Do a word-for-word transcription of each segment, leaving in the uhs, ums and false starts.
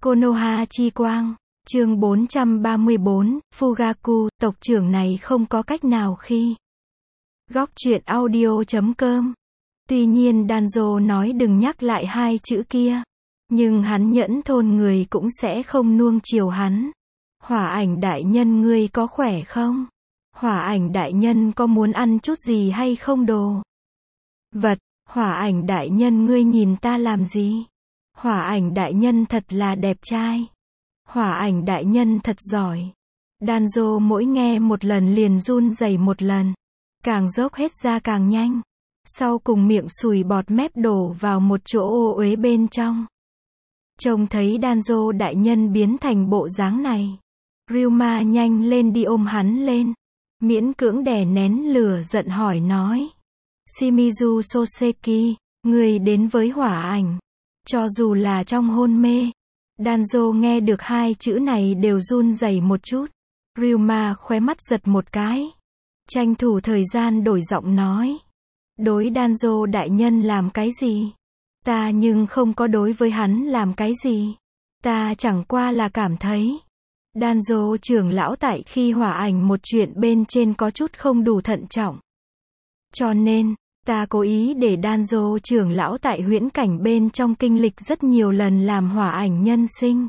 Konoha chi quang. Chương bốn trăm ba mươi bốn, Fugaku, tộc trưởng này không có cách nào khi. Góc truyện audio chấm com. Tuy nhiên Danzo nói đừng nhắc lại hai chữ kia. Nhưng hắn nhẫn thôn người cũng sẽ không nuông chiều hắn. Hỏa ảnh đại nhân ngươi có khỏe không? Hỏa ảnh đại nhân có muốn ăn chút gì hay không đồ? Vật, hỏa ảnh đại nhân ngươi nhìn ta làm gì? Hỏa ảnh đại nhân thật là đẹp trai. Hỏa ảnh đại nhân thật giỏi. Danzo mỗi nghe một lần liền run rẩy một lần. Càng dốc hết ra càng nhanh. Sau cùng miệng sùi bọt mép đổ vào một chỗ ô uế bên trong. Trông thấy Danzo đại nhân biến thành bộ dáng này. Ryuma nhanh lên đi ôm hắn lên. Miễn cưỡng đè nén lửa giận hỏi nói. Shimizu Soseki, người đến với hỏa ảnh. Cho dù là trong hôn mê. Danzo nghe được hai chữ này đều run rẩy một chút. Ryuma khóe mắt giật một cái. Tranh thủ thời gian đổi giọng nói. Đối Danzo đại nhân làm cái gì? Ta nhưng không có đối với hắn làm cái gì. Ta chẳng qua là cảm thấy. Danzo trưởng lão tại khi hỏa ảnh một chuyện bên trên có chút không đủ thận trọng. Cho nên, ta cố ý để Danzo trưởng lão tại huyễn cảnh bên trong kinh lịch rất nhiều lần làm hỏa ảnh nhân sinh.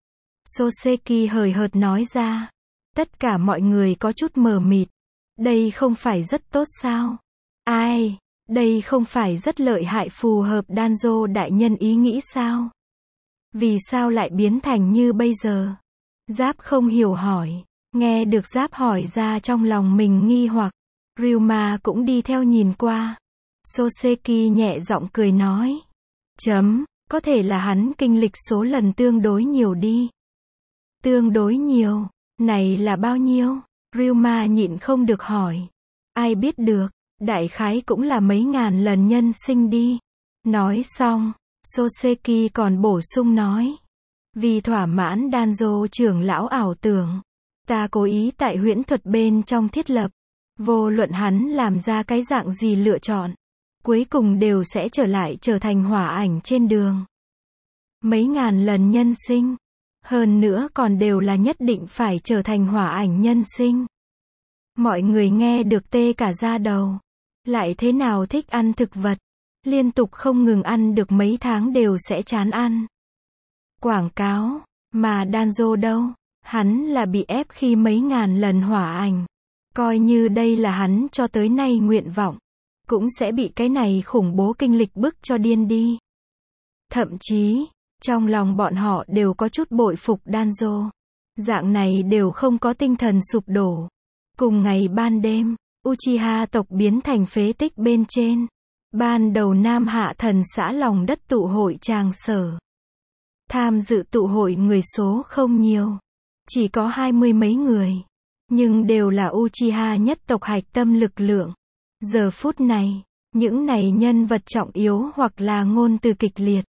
Soseki hời hợt nói ra. Tất cả mọi người có chút mờ mịt. Đây không phải rất tốt sao? Ai? Đây không phải rất lợi hại phù hợp Danzo đại nhân ý nghĩ sao? Vì sao lại biến thành như bây giờ? Giáp không hiểu hỏi. Nghe được Giáp hỏi ra trong lòng mình nghi hoặc. Ryuma cũng đi theo nhìn qua. Soseki nhẹ giọng cười nói. Chấm, có thể là hắn kinh lịch số lần tương đối nhiều đi. Tương đối nhiều, này là bao nhiêu? Ryuma nhịn không được hỏi. Ai biết được, đại khái cũng là mấy ngàn lần nhân sinh đi. Nói xong, Soseki còn bổ sung nói. Vì thỏa mãn Danzo trưởng lão ảo tưởng. Ta cố ý tại huyễn thuật bên trong thiết lập. Vô luận hắn làm ra cái dạng gì lựa chọn. Cuối cùng đều sẽ trở lại trở thành hỏa ảnh trên đường. Mấy ngàn lần nhân sinh. Hơn nữa còn đều là nhất định phải trở thành hỏa ảnh nhân sinh. Mọi người nghe được tê cả da đầu. Lại thế nào thích ăn thực vật. Liên tục không ngừng ăn được mấy tháng đều sẽ chán ăn. Quảng cáo. Mà Danzo đâu? Hắn là bị ép khi mấy ngàn lần hỏa ảnh. Coi như đây là hắn cho tới nay nguyện vọng. Cũng sẽ bị cái này khủng bố kinh lịch bức cho điên đi. Thậm chí, trong lòng bọn họ đều có chút bội phục Danzo. Dạng này đều không có tinh thần sụp đổ. Cùng ngày ban đêm, Uchiha tộc biến thành phế tích bên trên. Ban đầu Nam Hạ Thần xã lòng đất tụ hội tràng sở. Tham dự tụ hội người số không nhiều. Chỉ có hai mươi mấy người. Nhưng đều là Uchiha nhất tộc hạch tâm lực lượng. Giờ phút này, những này nhân vật trọng yếu hoặc là ngôn từ kịch liệt.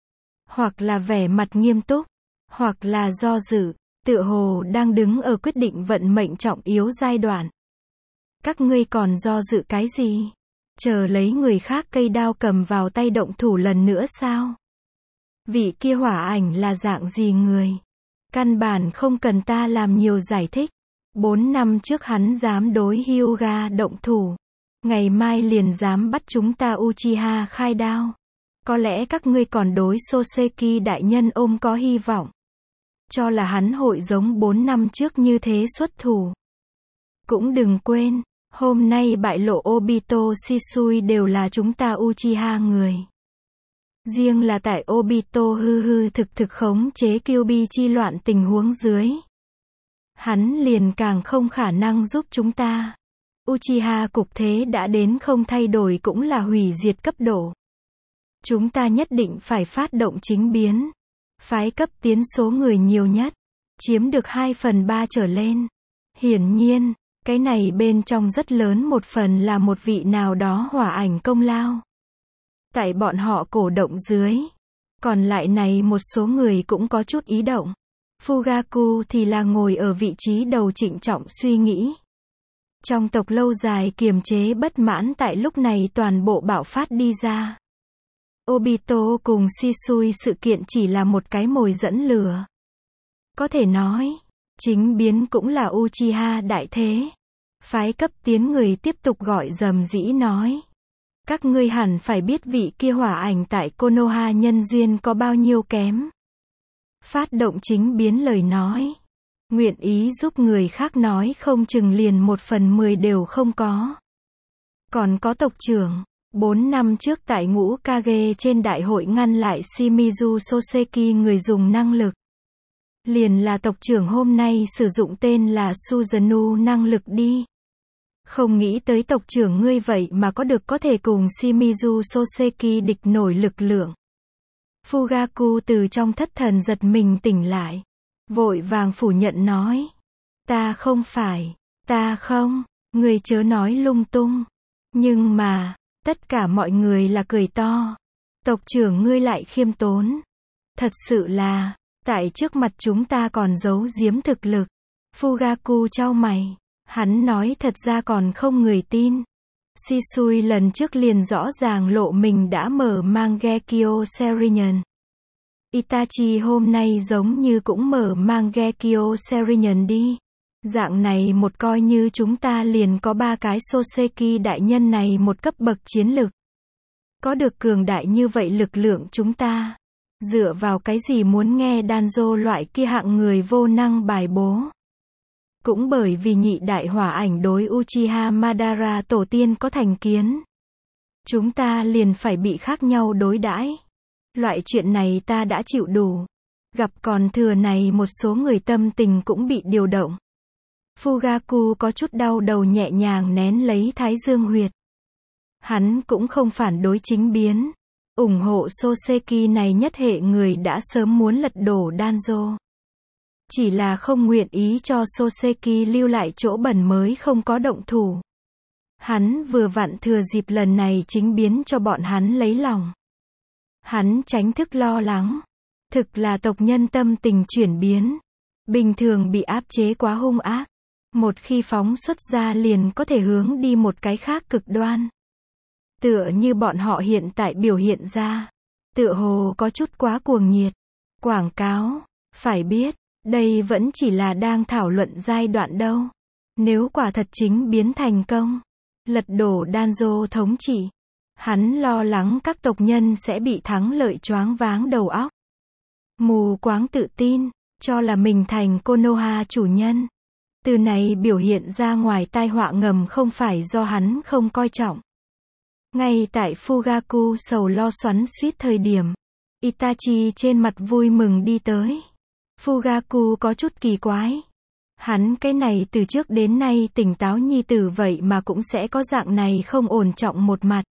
Hoặc là vẻ mặt nghiêm túc. Hoặc là do dự. Tựa hồ đang đứng ở quyết định vận mệnh trọng yếu giai đoạn. Các ngươi còn do dự cái gì? Chờ lấy người khác cây đao cầm vào tay động thủ lần nữa sao? Vị kia hỏa ảnh là dạng gì người? Căn bản không cần ta làm nhiều giải thích. Bốn năm trước hắn dám đối Hyuga động thủ. Ngày mai liền dám bắt chúng ta Uchiha khai đao. Có lẽ các ngươi còn đối Soseki đại nhân ôm có hy vọng. Cho là hắn hội giống bốn năm trước như thế xuất thủ. Cũng đừng quên, hôm nay bại lộ Obito Shisui đều là chúng ta Uchiha người. Riêng là tại Obito hư hư thực thực khống chế Kyuubi chi loạn tình huống dưới. Hắn liền càng không khả năng giúp chúng ta. Uchiha cục thế đã đến không thay đổi cũng là hủy diệt cấp độ. Chúng ta nhất định phải phát động chính biến. Phái cấp tiến số người nhiều nhất. Chiếm được hai phần ba trở lên. Hiển nhiên, cái này bên trong rất lớn một phần là một vị nào đó hỏa ảnh công lao. Tại bọn họ cổ động dưới. Còn lại này một số người cũng có chút ý động. Fugaku thì là ngồi ở vị trí đầu trịnh trọng suy nghĩ. Trong tộc lâu dài kiềm chế bất mãn tại lúc này toàn bộ bạo phát đi ra. Obito cùng Shisui sự kiện chỉ là một cái mồi dẫn lửa. Có thể nói, chính biến cũng là Uchiha đại thế. Phái cấp tiến người tiếp tục gọi rầm rĩ nói. Các ngươi hẳn phải biết vị kia hỏa ảnh tại Konoha nhân duyên có bao nhiêu kém. Phát động chính biến lời nói. Nguyện ý giúp người khác nói không chừng liền một phần mười đều không có. Còn có tộc trưởng, bốn năm trước tại ngũ Kage trên đại hội ngăn lại Shimizu Soseki người dùng năng lực. Liền là tộc trưởng hôm nay sử dụng tên là Suzunu năng lực đi. Không nghĩ tới tộc trưởng ngươi vậy mà có được có thể cùng Shimizu Soseki địch nổi lực lượng. Fugaku từ trong thất thần giật mình tỉnh lại. Vội vàng phủ nhận nói. Ta không phải, ta không, ngươi chớ nói lung tung. Nhưng mà, tất cả mọi người là cười to. Tộc trưởng ngươi lại khiêm tốn. Thật sự là, tại trước mặt chúng ta còn giấu giếm thực lực. Fugaku chau mày. Hắn nói thật ra còn không người tin. Shisui lần trước liền rõ ràng lộ mình đã mở Mangekyo Serenion. Itachi hôm nay giống như cũng mở Mangekyo Serenion đi. Dạng này một coi như chúng ta liền có ba cái Soseki đại nhân này một cấp bậc chiến lực. Có được cường đại như vậy lực lượng chúng ta. Dựa vào cái gì muốn nghe Danzo loại kia hạng người vô năng bài bố. Cũng bởi vì nhị đại hỏa ảnh đối Uchiha Madara tổ tiên có thành kiến. Chúng ta liền phải bị khác nhau đối đãi. Loại chuyện này ta đã chịu đủ. Gặp còn thừa này một số người tâm tình cũng bị điều động. Fugaku có chút đau đầu nhẹ nhàng nén lấy thái dương huyệt. Hắn cũng không phản đối chính biến. ủng hộ Soseki này nhất hệ người đã sớm muốn lật đổ Danzo. Chỉ là không nguyện ý cho Soseki lưu lại chỗ bẩn mới không có động thủ. Hắn vừa vặn thừa dịp lần này chính biến cho bọn hắn lấy lòng. Hắn tránh thức lo lắng. Thực là tộc nhân tâm tình chuyển biến. Bình thường bị áp chế quá hung ác. Một khi phóng xuất ra liền có thể hướng đi một cái khác cực đoan. Tựa như bọn họ hiện tại biểu hiện ra. Tựa hồ có chút quá cuồng nhiệt. Quảng cáo. Phải biết, đây vẫn chỉ là đang thảo luận giai đoạn đâu. Nếu quả thật chính biến thành công. Lật đổ Danzo thống trị. Hắn lo lắng các tộc nhân sẽ bị thắng lợi choáng váng đầu óc. Mù quáng tự tin, cho là mình thành Konoha chủ nhân. Từ này biểu hiện ra ngoài tai họa ngầm không phải do hắn không coi trọng. Ngay tại Fugaku sầu lo xoắn suýt thời điểm, Itachi trên mặt vui mừng đi tới. Fugaku có chút kỳ quái. Hắn cái này từ trước đến nay tỉnh táo nhi tử vậy mà cũng sẽ có dạng này không ổn trọng một mặt.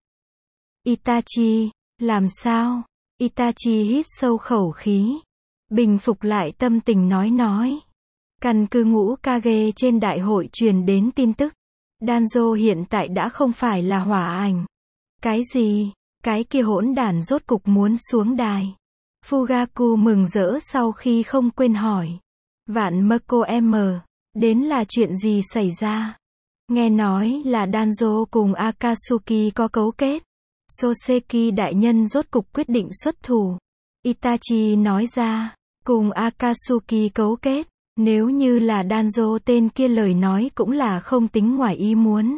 Itachi, làm sao? Itachi hít sâu khẩu khí. Bình phục lại tâm tình nói nói. Căn cứ ngũ Kage trên đại hội truyền đến tin tức. Danzo hiện tại đã không phải là hỏa ảnh. Cái gì? Cái kia hỗn đản rốt cục muốn xuống đài. Fugaku mừng rỡ sau khi không quên hỏi. Vạn Mako M. Đến là chuyện gì xảy ra? Nghe nói là Danzo cùng Akatsuki có cấu kết. Soseki đại nhân rốt cục quyết định xuất thủ. Itachi nói ra. Cùng Akatsuki cấu kết. Nếu như là Danzo tên kia lời nói cũng là không tính ngoài ý muốn.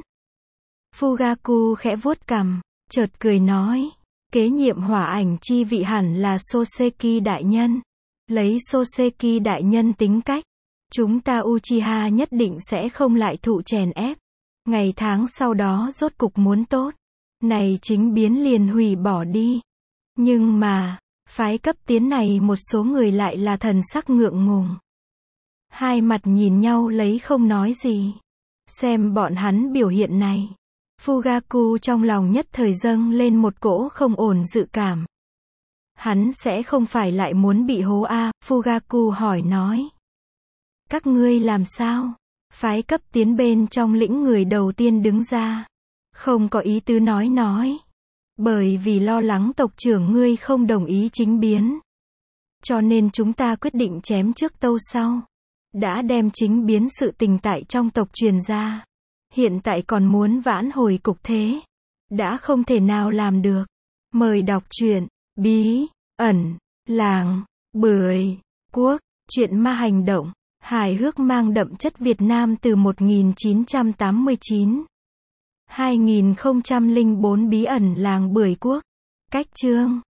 Fugaku khẽ vuốt cằm, chợt cười nói. Kế nhiệm hỏa ảnh chi vị hẳn là Soseki đại nhân. Lấy Soseki đại nhân tính cách. Chúng ta Uchiha nhất định sẽ không lại thụ chèn ép. Ngày tháng sau đó rốt cục muốn tốt. Này chính biến liền hủy bỏ đi. Nhưng mà, phái cấp tiến này một số người lại là thần sắc ngượng ngùng. Hai mặt nhìn nhau lấy không nói gì. Xem bọn hắn biểu hiện này. Fugaku trong lòng nhất thời dâng lên một cỗ không ổn dự cảm. Hắn sẽ không phải lại muốn bị hố a? Fugaku hỏi nói. Các ngươi làm sao? Phái cấp tiến bên trong lĩnh người đầu tiên đứng ra. Không có ý tứ nói nói. Bởi vì lo lắng tộc trưởng ngươi không đồng ý chính biến. Cho nên chúng ta quyết định chém trước tâu sau. Đã đem chính biến sự tình tại trong tộc truyền ra. Hiện tại còn muốn vãn hồi cục thế. Đã không thể nào làm được. Mời đọc truyện Bí ẩn làng Bưởi Quốc, truyện ma hành động, hài hước mang đậm chất Việt Nam từ một nghìn chín trăm tám mươi chín đến hai nghìn không trăm lẻ bốn. Bí ẩn làng Bưởi Quốc. Cách chương